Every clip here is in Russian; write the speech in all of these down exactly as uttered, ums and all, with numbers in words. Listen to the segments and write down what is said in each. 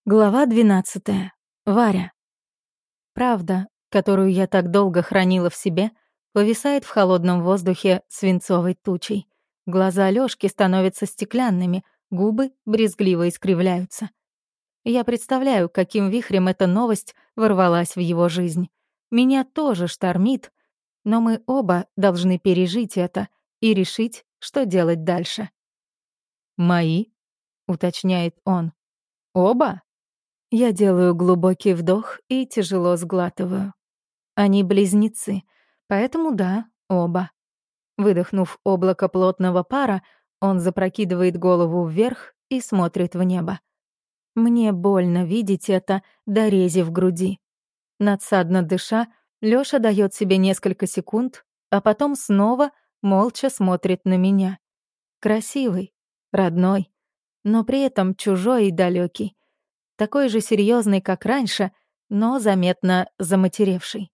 Глава двенадцатая. Варя. Правда, которую я так долго хранила в себе, повисает в холодном воздухе свинцовой тучей. Глаза Лёшки становятся стеклянными, губы брезгливо искривляются. Я представляю, каким вихрем эта новость ворвалась в его жизнь. Меня тоже штормит, но мы оба должны пережить это и решить, что делать дальше. «Мои?» — уточняет он. «Оба?» Я делаю глубокий вдох и тяжело сглатываю. Они близнецы, поэтому да, оба. Выдохнув облако плотного пара, он запрокидывает голову вверх и смотрит в небо. Мне больно видеть это до рези в груди. Надсадно дыша, Лёша даёт себе несколько секунд, а потом снова молча смотрит на меня. Красивый, родной, но при этом чужой и далёкий. Такой же серьезный, как раньше, но заметно заматеревший.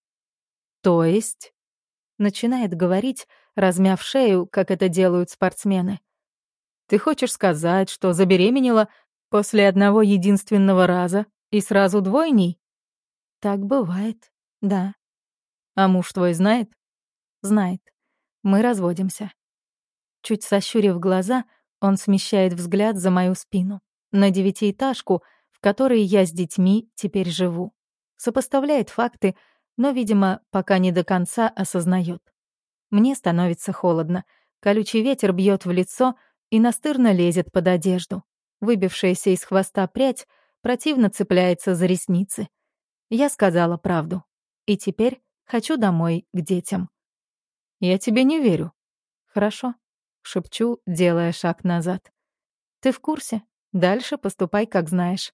«То есть?» — начинает говорить, размяв шею, как это делают спортсмены. «Ты хочешь сказать, что забеременела после одного единственного раза и сразу двойней?» «Так бывает, да». «А муж твой знает?» «Знает. Мы разводимся». Чуть сощурив глаза, он смещает взгляд за мою спину, на девятиэтажку, в которой я с детьми теперь живу. Сопоставляет факты, но, видимо, пока не до конца осознает. Мне становится холодно. Колючий ветер бьет в лицо и настырно лезет под одежду. Выбившаяся из хвоста прядь противно цепляется за ресницы. Я сказала правду. И теперь хочу домой к детям. «Я тебе не верю». «Хорошо», — шепчу, делая шаг назад. «Ты в курсе? Дальше поступай, как знаешь».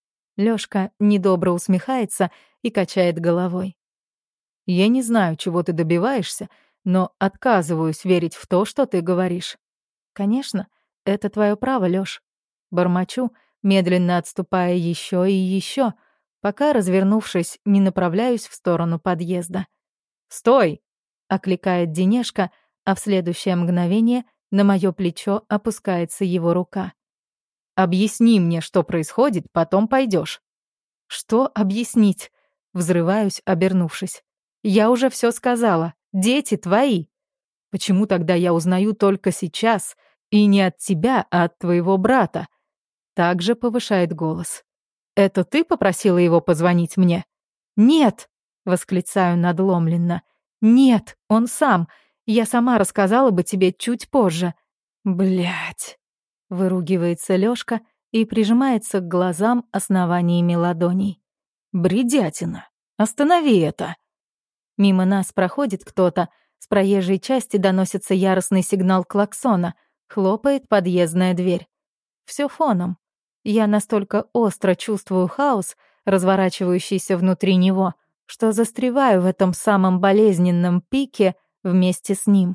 Лёшка недобро усмехается и качает головой. «Я не знаю, чего ты добиваешься, но отказываюсь верить в то, что ты говоришь». «Конечно, это твое право, Лёш». Бормочу, медленно отступая еще и еще, пока, развернувшись, не направляюсь в сторону подъезда. «Стой!» — окликает Денешка, а в следующее мгновение на моё плечо опускается его рука. «Объясни мне, что происходит, потом пойдешь». «Что объяснить?» — взрываюсь, обернувшись. «Я уже все сказала. Дети твои». «Почему тогда я узнаю только сейчас, и не от тебя, а от твоего брата?» Также повышает голос. «Это ты попросила его позвонить мне?» «Нет!» — восклицаю надломленно. «Нет, он сам. Я сама рассказала бы тебе чуть позже». «Блядь!» — выругивается Лёшка и прижимается к глазам основаниями ладоней. «Бредятина! Останови это!» Мимо нас проходит кто-то, с проезжей части доносится яростный сигнал клаксона, хлопает подъездная дверь. Всё фоном. Я настолько остро чувствую хаос, разворачивающийся внутри него, что застреваю в этом самом болезненном пике вместе с ним.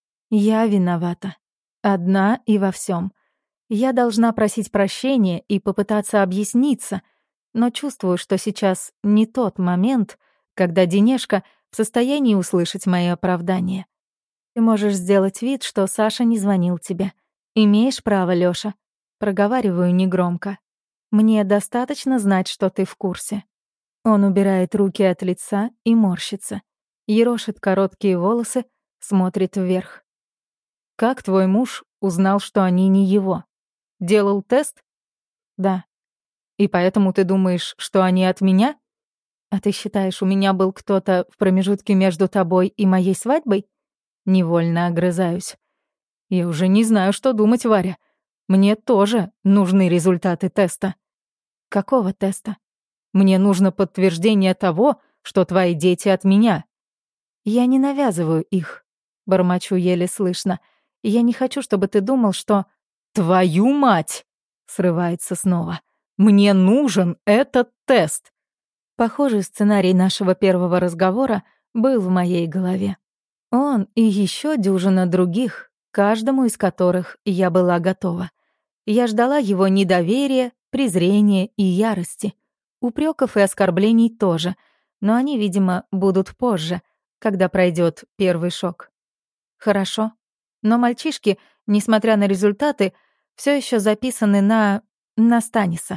Я виновата. Одна и во всем. Я должна просить прощения и попытаться объясниться, но чувствую, что сейчас не тот момент, когда Денешка в состоянии услышать мои оправдания. Ты можешь сделать вид, что Саша не звонил тебе. Имеешь право, Лёша. Проговариваю негромко. Мне достаточно знать, что ты в курсе. Он убирает руки от лица и морщится. Ерошит короткие волосы, смотрит вверх. «Как твой муж узнал, что они не его? Делал тест?» «Да». «И поэтому ты думаешь, что они от меня?» «А ты считаешь, у меня был кто-то в промежутке между тобой и моей свадьбой?» Невольно огрызаюсь. «Я уже не знаю, что думать, Варя. Мне тоже нужны результаты теста». «Какого теста?» «Мне нужно подтверждение того, что твои дети от меня». «Я не навязываю их», — бормочу еле слышно. «Я не хочу, чтобы ты думал, что...» «Твою мать!» — срывается снова. «Мне нужен этот тест!» Похожий сценарий нашего первого разговора был в моей голове. Он и еще дюжина других, каждому из которых я была готова. Я ждала его недоверия, презрения и ярости. Упреков и оскорблений тоже, но они, видимо, будут позже, когда пройдет первый шок. Хорошо. Но мальчишки, несмотря на результаты, все еще записаны на... на Станиса.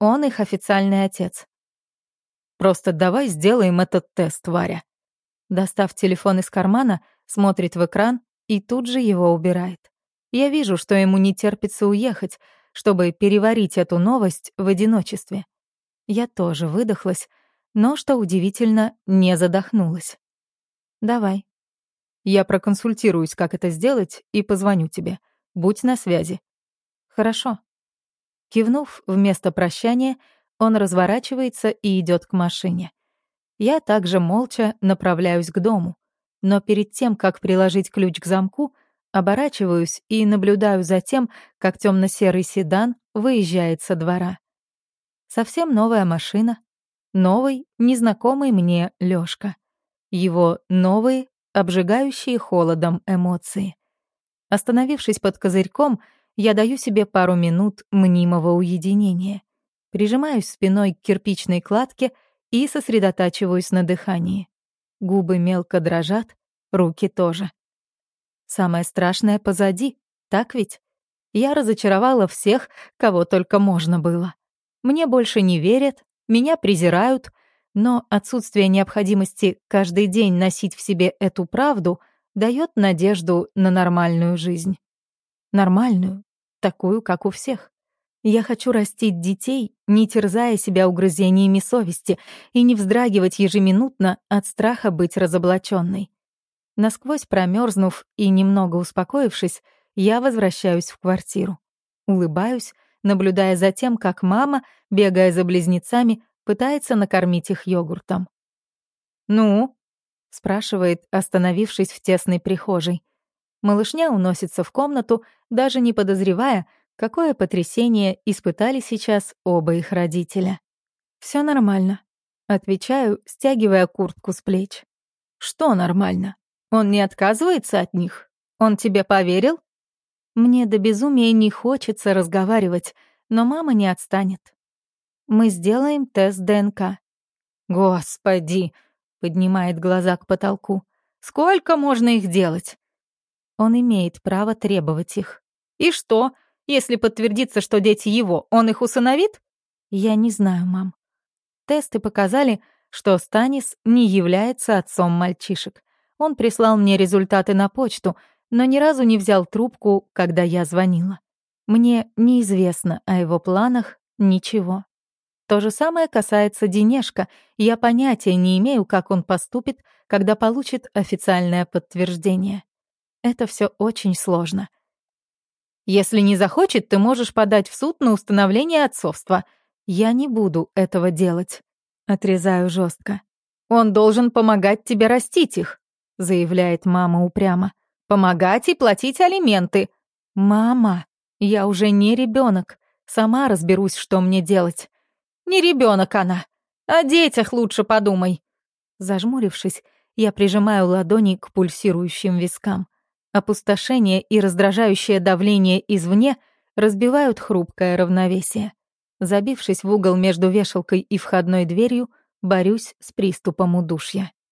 Он их официальный отец. Просто давай сделаем этот тест, Варя. Достав телефон из кармана, смотрит в экран и тут же его убирает. Я вижу, что ему не терпится уехать, чтобы переварить эту новость в одиночестве. Я тоже выдохлась, но, что удивительно, не задохнулась. «Давай». Я проконсультируюсь, как это сделать, и позвоню тебе. Будь на связи. «Хорошо». Кивнув вместо прощания, он разворачивается и идет к машине. Я также молча направляюсь к дому, но перед тем, как приложить ключ к замку, оборачиваюсь и наблюдаю за тем, как темно-серый седан выезжает со двора. Совсем новая машина, новый, незнакомый мне Лёшка. Его новые, обжигающие холодом эмоции. Остановившись под козырьком, я даю себе пару минут мнимого уединения. Прижимаюсь спиной к кирпичной кладке и сосредотачиваюсь на дыхании. Губы мелко дрожат, руки тоже. Самое страшное позади, так ведь? Я разочаровала всех, кого только можно было. Мне больше не верят, меня презирают, но отсутствие необходимости каждый день носить в себе эту правду дает надежду на нормальную жизнь. Нормальную, такую, как у всех. Я хочу растить детей, не терзая себя угрызениями совести и не вздрагивать ежеминутно от страха быть разоблаченной. Насквозь промерзнув и немного успокоившись, я возвращаюсь в квартиру. Улыбаюсь, наблюдая за тем, как мама, бегая за близнецами, пытается накормить их йогуртом. «Ну?» — спрашивает, остановившись в тесной прихожей. Малышня уносится в комнату, даже не подозревая, какое потрясение испытали сейчас оба их родителя. «Всё нормально», — отвечаю, стягивая куртку с плеч. «Что нормально? Он не отказывается от них? Он тебе поверил?» Мне до безумия не хочется разговаривать, но мама не отстанет. «Мы сделаем тест ДНК». «Господи!» — поднимает глаза к потолку. «Сколько можно их делать?» Он имеет право требовать их. «И что, если подтвердится, что дети его, он их усыновит?» «Я не знаю, мам». Тесты показали, что Станис не является отцом мальчишек. Он прислал мне результаты на почту, но ни разу не взял трубку, когда я звонила. Мне неизвестно о его планах ничего. То же самое касается Денешка, и я понятия не имею, как он поступит, когда получит официальное подтверждение. Это все очень сложно. Если не захочет, ты можешь подать в суд на установление отцовства. Я не буду этого делать. Отрезаю жестко. Он должен помогать тебе растить их, заявляет мама упрямо. Помогать и платить алименты. Мама, я уже не ребенок. Сама разберусь, что мне делать. Не ребенок она. О детях лучше подумай. Зажмурившись, я прижимаю ладони к пульсирующим вискам. Опустошение и раздражающее давление извне разбивают хрупкое равновесие. Забившись в угол между вешалкой и входной дверью, борюсь с приступом удушья.